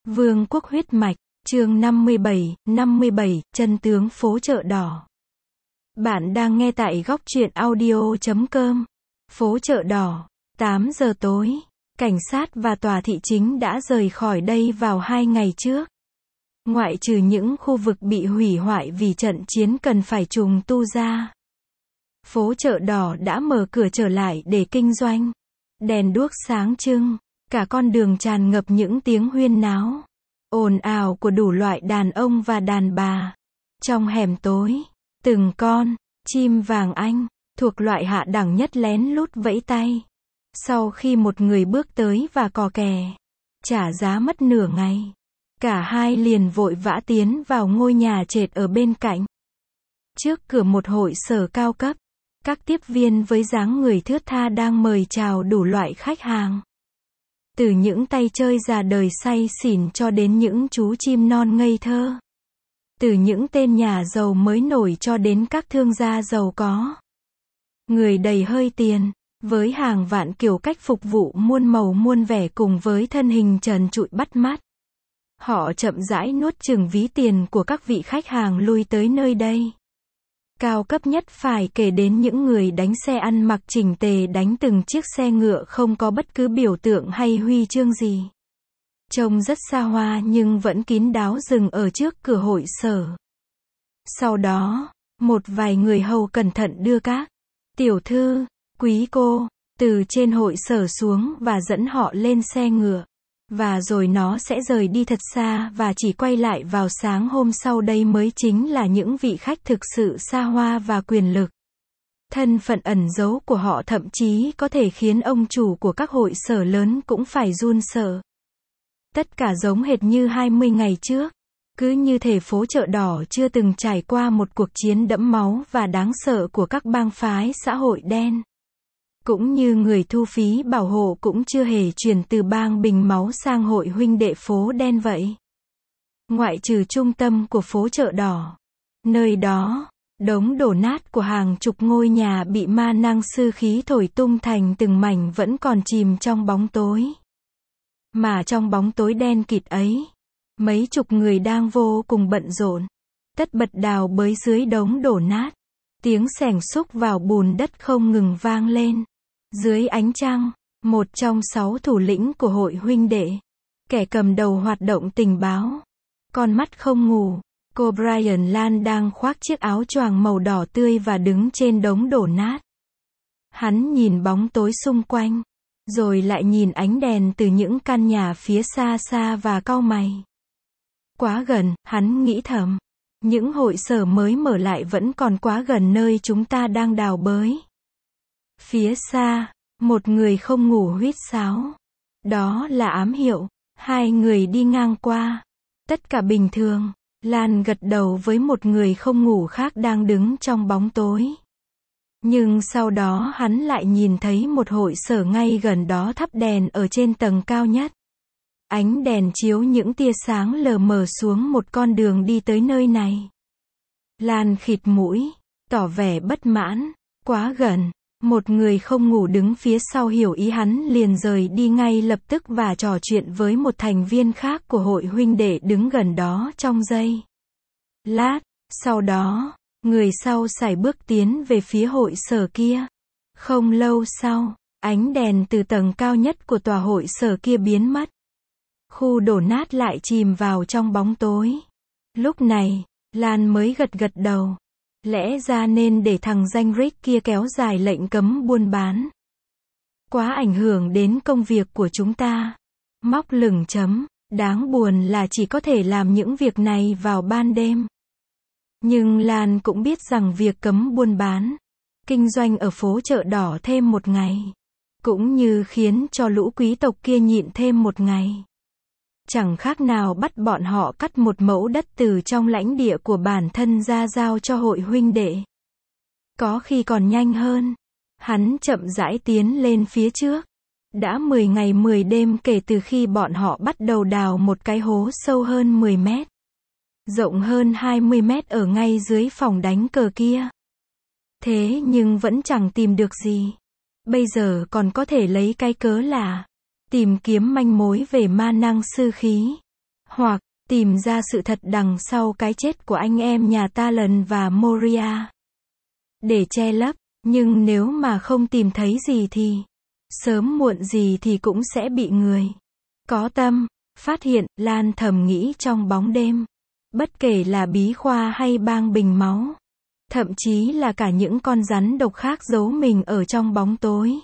Vương quốc huyết mạch, chương 57, chân tướng phố chợ đỏ. Bạn đang nghe tại góc truyện audio.com. Phố chợ đỏ, 8 giờ tối. Cảnh sát và tòa thị chính đã rời khỏi đây vào 2 ngày trước. Ngoại trừ những khu vực bị hủy hoại vì trận chiến cần phải trùng tu ra. Phố chợ đỏ đã mở cửa trở lại để kinh doanh. Đèn đuốc sáng trưng, cả con đường tràn ngập những tiếng huyên náo, ồn ào của đủ loại đàn ông và đàn bà. Trong hẻm tối, từng con chim vàng Anh, thuộc loại hạ đẳng nhất lén lút vẫy tay. Sau khi một người bước tới và cò kè, trả giá mất nửa ngày, cả hai liền vội vã tiến vào ngôi nhà trệt ở bên cạnh. Trước cửa một hội sở cao cấp, các tiếp viên với dáng người thướt tha đang mời chào đủ loại khách hàng. Từ những tay chơi già đời say xỉn cho đến những chú chim non ngây thơ. Từ những tên nhà giàu mới nổi cho đến các thương gia giàu có. Người đầy hơi tiền, với hàng vạn kiểu cách phục vụ muôn màu muôn vẻ cùng với thân hình trần trụi bắt mắt. Họ chậm rãi nuốt chửng ví tiền của các vị khách hàng lui tới nơi đây. Cao cấp nhất phải kể đến những người đánh xe ăn mặc chỉnh tề đánh từng chiếc xe ngựa không có bất cứ biểu tượng hay huy chương gì. Trông rất xa hoa nhưng vẫn kín đáo dừng ở trước cửa hội sở. Sau đó, một vài người hầu cẩn thận đưa các tiểu thư, quý cô, từ trên hội sở xuống và dẫn họ lên xe ngựa. Và rồi nó sẽ rời đi thật xa và chỉ quay lại vào sáng hôm sau. Đây mới chính là những vị khách thực sự xa hoa và quyền lực. Thân phận ẩn giấu của họ thậm chí có thể khiến ông chủ của các hội sở lớn cũng phải run sợ. Tất cả giống hệt như 20 ngày trước. Cứ như thể phố chợ đỏ chưa từng trải qua một cuộc chiến đẫm máu và đáng sợ của các bang phái xã hội đen. Cũng như người thu phí bảo hộ cũng chưa hề chuyển từ bang bình máu sang hội huynh đệ phố đen vậy. Ngoại trừ trung tâm của phố chợ đỏ. Nơi đó, đống đổ nát của hàng chục ngôi nhà bị ma năng sư khí thổi tung thành từng mảnh vẫn còn chìm trong bóng tối. Mà trong bóng tối đen kịt ấy, mấy chục người đang vô cùng bận rộn, tất bật đào bới dưới đống đổ nát. Tiếng xẻng xúc vào bùn đất không ngừng vang lên. Dưới ánh trăng, một trong 6 thủ lĩnh của hội huynh đệ, kẻ cầm đầu hoạt động tình báo, con mắt không ngủ, cô Brian Lan đang khoác chiếc áo choàng màu đỏ tươi và đứng trên đống đổ nát. Hắn nhìn bóng tối xung quanh, rồi lại nhìn ánh đèn từ những căn nhà phía xa xa và cau mày. Quá gần, hắn nghĩ thầm. Những hội sở mới mở lại vẫn còn quá gần nơi chúng ta đang đào bới. Phía xa, một người không ngủ huýt sáo. Đó là ám hiệu. Hai người đi ngang qua. Tất cả bình thường. Lan gật đầu với một người không ngủ khác đang đứng trong bóng tối. Nhưng sau đó hắn lại nhìn thấy một hội sở ngay gần đó thắp đèn ở trên tầng cao nhất. Ánh đèn chiếu những tia sáng lờ mờ xuống một con đường đi tới nơi này. Lan khịt mũi, tỏ vẻ bất mãn. Quá gần. Một người không ngủ đứng phía sau hiểu ý hắn liền rời đi ngay lập tức và trò chuyện với một thành viên khác của hội huynh đệ đứng gần đó trong giây lát. Sau đó, người sau sải bước tiến về phía hội sở kia. Không lâu sau, ánh đèn từ tầng cao nhất của tòa hội sở kia biến mất. Khu đổ nát lại chìm vào trong bóng tối. Lúc này, Lan mới gật đầu. Lẽ ra nên để thằng danh Rick kia kéo dài lệnh cấm buôn bán. Quá ảnh hưởng đến công việc của chúng ta. Móc lửng chấm. Đáng buồn là chỉ có thể làm những việc này vào ban đêm. Nhưng Lan cũng biết rằng việc cấm buôn bán, kinh doanh ở phố chợ đỏ thêm một ngày. Cũng như khiến cho lũ quý tộc kia nhịn thêm một ngày. Chẳng khác nào bắt bọn họ cắt một mẫu đất từ trong lãnh địa của bản thân ra giao cho hội huynh đệ. Có khi còn nhanh hơn. Hắn chậm rãi tiến lên phía trước. Đã 10 ngày 10 đêm kể từ khi bọn họ bắt đầu đào một cái hố sâu hơn 10 mét. Rộng hơn 20 mét ở ngay dưới phòng đánh cờ kia. Thế nhưng vẫn chẳng tìm được gì. Bây giờ còn có thể lấy cái cớ là tìm kiếm manh mối về ma năng sư khí. Hoặc, tìm ra sự thật đằng sau cái chết của anh em nhà Talon và Moria. Để che lấp, nhưng nếu mà không tìm thấy gì thì, sớm muộn gì thì cũng sẽ bị người có tâm phát hiện, Lan thầm nghĩ trong bóng đêm. Bất kể là bí khoa hay bang bình máu, thậm chí là cả những con rắn độc khác giấu mình ở trong bóng tối.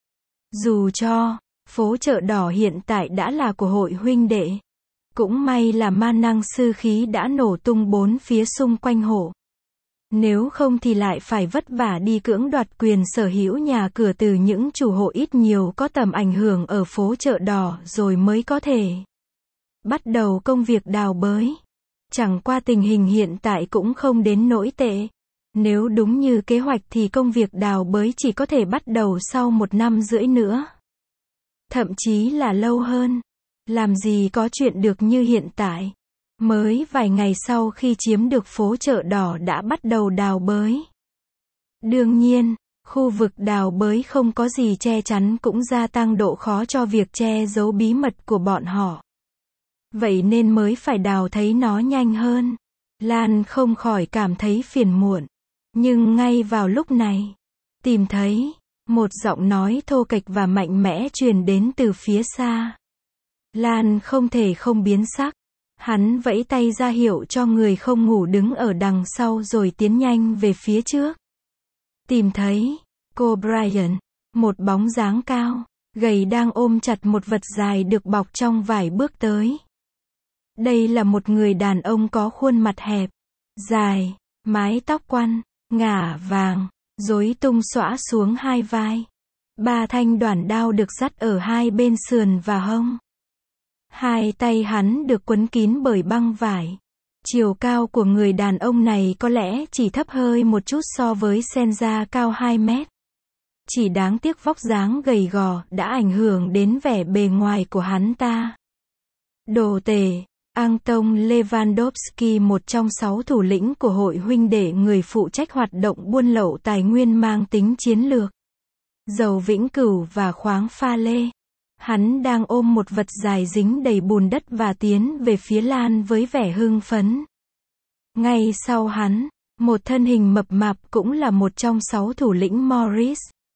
Dù cho phố chợ đỏ hiện tại đã là của hội huynh đệ, cũng may là ma năng sư khí đã nổ tung bốn phía xung quanh hộ. Nếu không thì lại phải vất vả đi cưỡng đoạt quyền sở hữu nhà cửa từ những chủ hộ ít nhiều có tầm ảnh hưởng ở phố chợ đỏ rồi mới có thể bắt đầu công việc đào bới. Chẳng qua tình hình hiện tại cũng không đến nỗi tệ. Nếu đúng như kế hoạch thì công việc đào bới chỉ có thể bắt đầu sau 1 năm rưỡi nữa. Thậm chí là lâu hơn. Làm gì có chuyện được như hiện tại. Mới vài ngày sau khi chiếm được phố chợ đỏ đã bắt đầu đào bới. Đương nhiên, khu vực đào bới không có gì che chắn cũng gia tăng độ khó cho việc che giấu bí mật của bọn họ. Vậy nên mới phải đào thấy nó nhanh hơn. Lan không khỏi cảm thấy phiền muộn. Nhưng ngay vào lúc này, tìm thấy một giọng nói thô kệch và mạnh mẽ truyền đến từ phía xa. Lan không thể không biến sắc. Hắn vẫy tay ra hiệu cho người không ngủ đứng ở đằng sau rồi tiến nhanh về phía trước. Tìm thấy cô Brian, một bóng dáng cao, gầy đang ôm chặt một vật dài được bọc trong vải bước tới. Đây là một người đàn ông có khuôn mặt hẹp, dài, mái tóc quăn, ngả vàng, rối tung xõa xuống hai vai. 3 thanh đoản đao được dắt ở hai bên sườn và hông. Hai tay hắn được quấn kín bởi băng vải. Chiều cao của người đàn ông này có lẽ chỉ thấp hơi một chút so với Senja cao 2 mét. Chỉ đáng tiếc vóc dáng gầy gò đã ảnh hưởng đến vẻ bề ngoài của hắn ta. Đồ tể, Anton Lewandowski, một trong 6 thủ lĩnh của hội huynh đệ người phụ trách hoạt động buôn lậu tài nguyên mang tính chiến lược. Dầu vĩnh cửu và khoáng pha lê. Hắn đang ôm một vật dài dính đầy bùn đất và tiến về phía Lan với vẻ hưng phấn. Ngay sau hắn, một thân hình mập mạp cũng là một trong 6 thủ lĩnh Morris.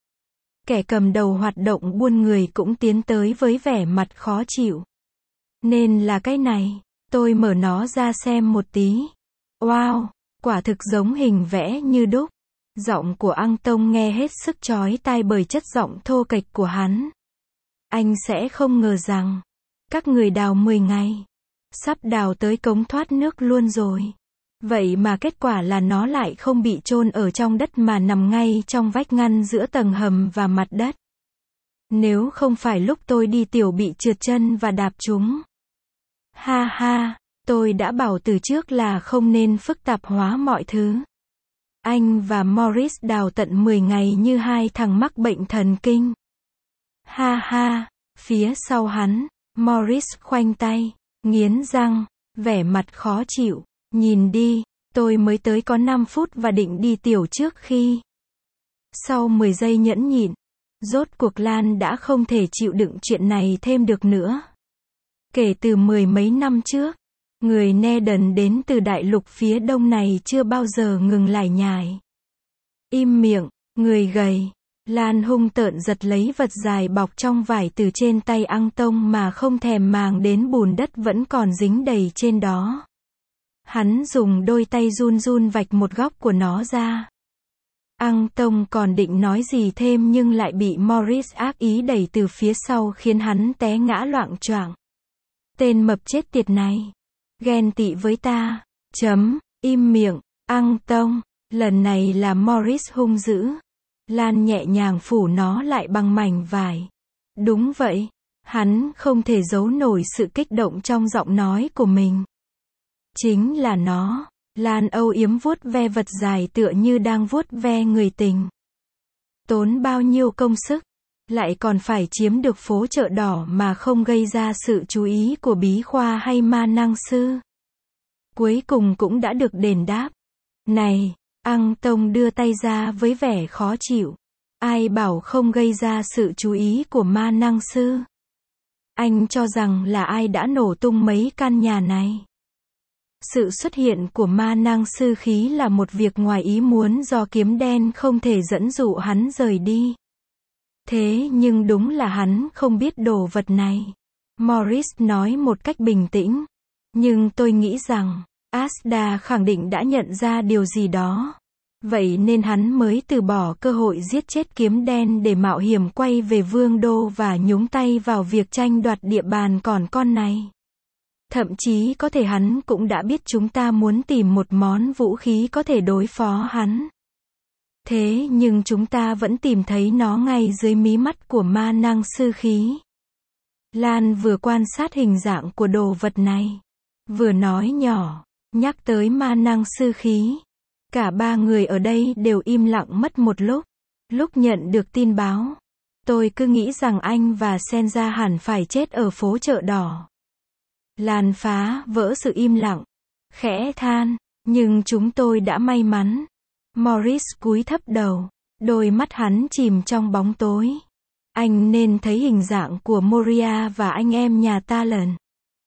Kẻ cầm đầu hoạt động buôn người cũng tiến tới với vẻ mặt khó chịu. Nên là cái này, tôi mở nó ra xem một tí. Wow, quả thực giống hình vẽ như đúc. Giọng của Anton nghe hết sức chói tai bởi chất giọng thô kệch của hắn. Anh sẽ không ngờ rằng, các người đào 10 ngày, sắp đào tới cống thoát nước luôn rồi. Vậy mà kết quả là nó lại không bị chôn ở trong đất mà nằm ngay trong vách ngăn giữa tầng hầm và mặt đất. Nếu không phải lúc tôi đi tiểu bị trượt chân và đạp chúng. Ha ha, tôi đã bảo từ trước là không nên phức tạp hóa mọi thứ. Anh và Morris đào tận 10 ngày như hai thằng mắc bệnh thần kinh. Ha ha, phía sau hắn, Morris khoanh tay, nghiến răng, vẻ mặt khó chịu. Nhìn đi, tôi mới tới có 5 phút và định đi tiểu trước khi. Sau 10 giây nhẫn nhịn, rốt cuộc Lan đã không thể chịu đựng chuyện này thêm được nữa. Kể từ 10 mấy năm trước, người Neden đến từ đại lục phía đông này chưa bao giờ ngừng lải nhải. Im miệng, người gầy. Lan hung tợn giật lấy vật dài bọc trong vải từ trên tay Anton mà không thèm màng đến bùn đất vẫn còn dính đầy trên đó. Hắn dùng đôi tay run run vạch một góc của nó ra. Anton còn định nói gì thêm nhưng lại bị Morris ác ý đẩy từ phía sau khiến hắn té ngã loạng choạng. Tên mập chết tiệt này. Ghen tị với ta. Im miệng, Anton. Lần này là Morris hung dữ. Lan nhẹ nhàng phủ nó lại bằng mảnh vải. Đúng vậy. Hắn không thể giấu nổi sự kích động trong giọng nói của mình. Chính là nó. Lan âu yếm vuốt ve vật dài tựa như đang vuốt ve người tình. Tốn bao nhiêu công sức. Lại còn phải chiếm được phố chợ đỏ mà không gây ra sự chú ý của bí khoa hay ma năng sư. Cuối cùng cũng đã được đền đáp. Này, Anton đưa tay ra với vẻ khó chịu. Ai bảo không gây ra sự chú ý của ma năng sư. Anh cho rằng là ai đã nổ tung mấy căn nhà này. Sự xuất hiện của ma năng sư khí là một việc ngoài ý muốn do kiếm đen không thể dẫn dụ hắn rời đi. Thế nhưng đúng là hắn không biết đồ vật này. Morris nói một cách bình tĩnh. Nhưng tôi nghĩ rằng, Asda khẳng định đã nhận ra điều gì đó. Vậy nên hắn mới từ bỏ cơ hội giết chết kiếm đen để mạo hiểm quay về Vương đô và nhúng tay vào việc tranh đoạt địa bàn còn con này. Thậm chí có thể hắn cũng đã biết chúng ta muốn tìm một món vũ khí có thể đối phó hắn. Thế nhưng chúng ta vẫn tìm thấy nó ngay dưới mí mắt của ma năng sư khí. Lan vừa quan sát hình dạng của đồ vật này, vừa nói nhỏ, nhắc tới ma năng sư khí. Cả ba người ở đây đều im lặng mất một lúc. Lúc nhận được tin báo, tôi cứ nghĩ rằng anh và Senja hẳn phải chết ở phố chợ đỏ. Lan phá vỡ sự im lặng, khẽ than, nhưng chúng tôi đã may mắn. Morris cúi thấp đầu, đôi mắt hắn chìm trong bóng tối. Anh nên thấy hình dạng của Moria và anh em nhà ta lần.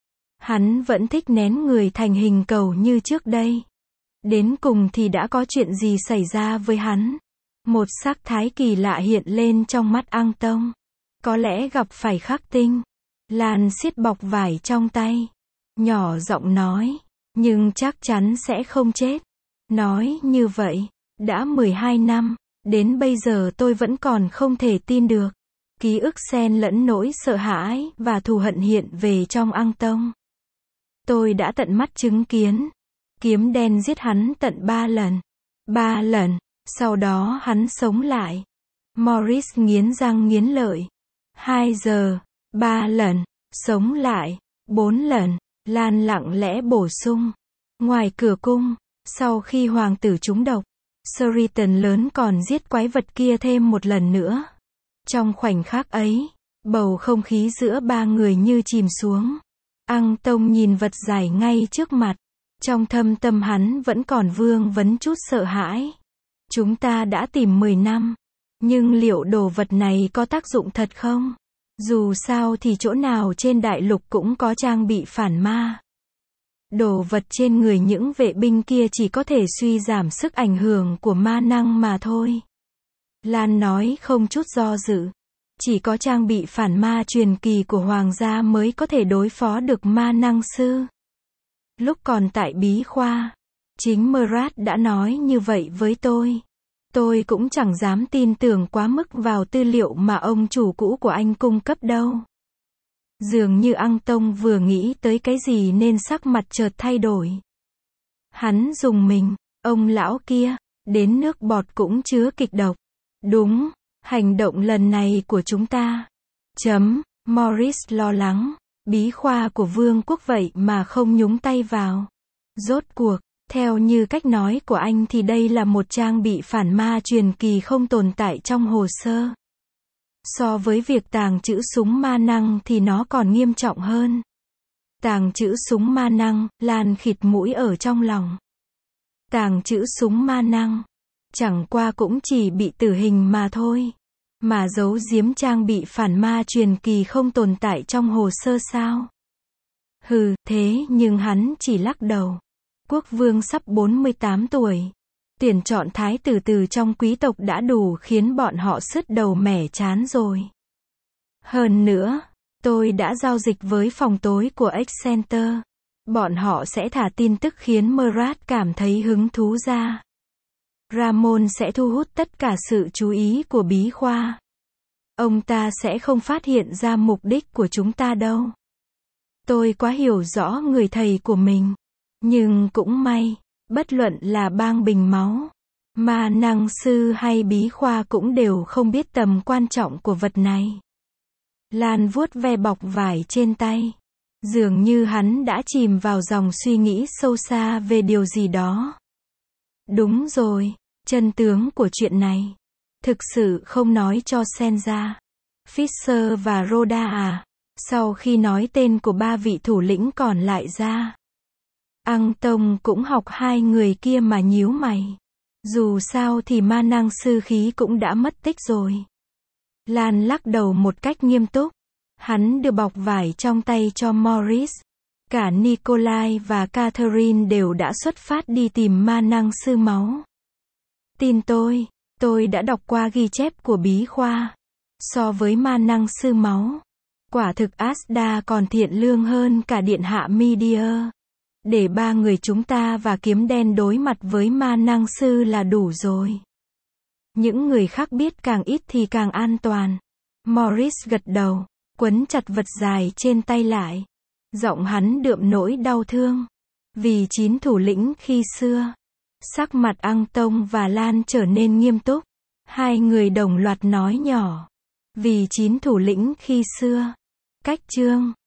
Hắn vẫn thích nén người thành hình cầu như trước đây. Đến cùng thì đã có chuyện gì xảy ra với hắn? Một sắc thái kỳ lạ hiện lên trong mắt Ang Tông. Có lẽ gặp phải khắc tinh. Lan siết bọc vải trong tay, nhỏ giọng nói, nhưng chắc chắn sẽ không chết. Nói như vậy, đã 12 năm, đến bây giờ tôi vẫn còn không thể tin được. Ký ức xen lẫn nỗi sợ hãi và thù hận hiện về trong Ang Tông. Tôi đã tận mắt chứng kiến. Kiếm đen giết hắn tận 3 lần. 3 lần, sau đó hắn sống lại. Morris nghiến răng nghiến lợi. 2 giờ, 3 lần, sống lại, 4 lần, Lan lặng lẽ bổ sung. Ngoài cửa cung, sau khi hoàng tử trúng độc, Suritan lớn còn giết quái vật kia thêm một lần nữa. Trong khoảnh khắc ấy, bầu không khí giữa ba người như chìm xuống. Ang Tông nhìn vật dài ngay trước mặt. Trong thâm tâm hắn vẫn còn vương vấn chút sợ hãi. Chúng ta đã tìm 10 năm. Nhưng liệu đồ vật này có tác dụng thật không? Dù sao thì chỗ nào trên đại lục cũng có trang bị phản ma. Đồ vật trên người những vệ binh kia chỉ có thể suy giảm sức ảnh hưởng của ma năng mà thôi. Lan nói không chút do dự. Chỉ có trang bị phản ma truyền kỳ của hoàng gia mới có thể đối phó được ma năng sư. Lúc còn tại bí khoa, chính Murad đã nói như vậy với tôi. Tôi cũng chẳng dám tin tưởng quá mức vào tư liệu mà ông chủ cũ của anh cung cấp đâu. Dường như Ang Tông vừa nghĩ tới cái gì nên sắc mặt chợt thay đổi. Hắn dùng mình, ông lão kia, đến nước bọt cũng chứa kịch độc. Đúng, hành động lần này của chúng ta. Morris lo lắng. Bí khoa của vương quốc vậy mà không nhúng tay vào. Rốt cuộc, theo như cách nói của anh thì đây là một trang bị phản ma truyền kỳ không tồn tại trong hồ sơ. So với việc tàng trữ súng ma năng thì nó còn nghiêm trọng hơn. Tàng trữ súng ma năng, Lan khịt mũi ở trong lòng. Tàng trữ súng ma năng, chẳng qua cũng chỉ bị tử hình mà thôi. Mà giấu giếm trang bị phản ma truyền kỳ không tồn tại trong hồ sơ sao? Hừ, thế nhưng hắn chỉ lắc đầu. Quốc vương sắp 48 tuổi. Tuyển chọn thái tử từ trong quý tộc đã đủ khiến bọn họ sứt đầu mẻ chán rồi. Hơn nữa, tôi đã giao dịch với phòng tối của Excenter. Bọn họ sẽ thả tin tức khiến Murad cảm thấy hứng thú ra. Ramon sẽ thu hút tất cả sự chú ý của bí khoa. Ông ta sẽ không phát hiện ra mục đích của chúng ta đâu. Tôi quá hiểu rõ người thầy của mình. Nhưng cũng may, bất luận là bang bình máu, ma năng sư hay bí khoa cũng đều không biết tầm quan trọng của vật này. Lan vuốt ve bọc vải trên tay. Dường như hắn đã chìm vào dòng suy nghĩ sâu xa về điều gì đó. Đúng rồi, chân tướng của chuyện này. Thực sự không nói cho Senja, Fisher và Rhoda à? Sau khi nói tên của ba vị thủ lĩnh còn lại ra, Ang Tông cũng học hai người kia mà nhíu mày. Dù sao thì ma năng sư khí cũng đã mất tích rồi. Lan lắc đầu một cách nghiêm túc. Hắn đưa bọc vải trong tay cho Morris. Cả Nikolai và Catherine đều đã xuất phát đi tìm ma năng sư máu. Tin tôi đã đọc qua ghi chép của bí khoa. So với ma năng sư máu, quả thực Asda còn thiện lương hơn cả điện hạ Media. Để ba người chúng ta và kiếm đen đối mặt với ma năng sư là đủ rồi. Những người khác biết càng ít thì càng an toàn. Morris gật đầu, quấn chặt vật dài trên tay lại. Giọng hắn đượm nỗi đau thương. Vì 9 thủ lĩnh khi xưa. Sắc mặt Ăng Tông và Lan trở nên nghiêm túc. Hai người đồng loạt nói nhỏ. Vì 9 thủ lĩnh khi xưa. Cách chương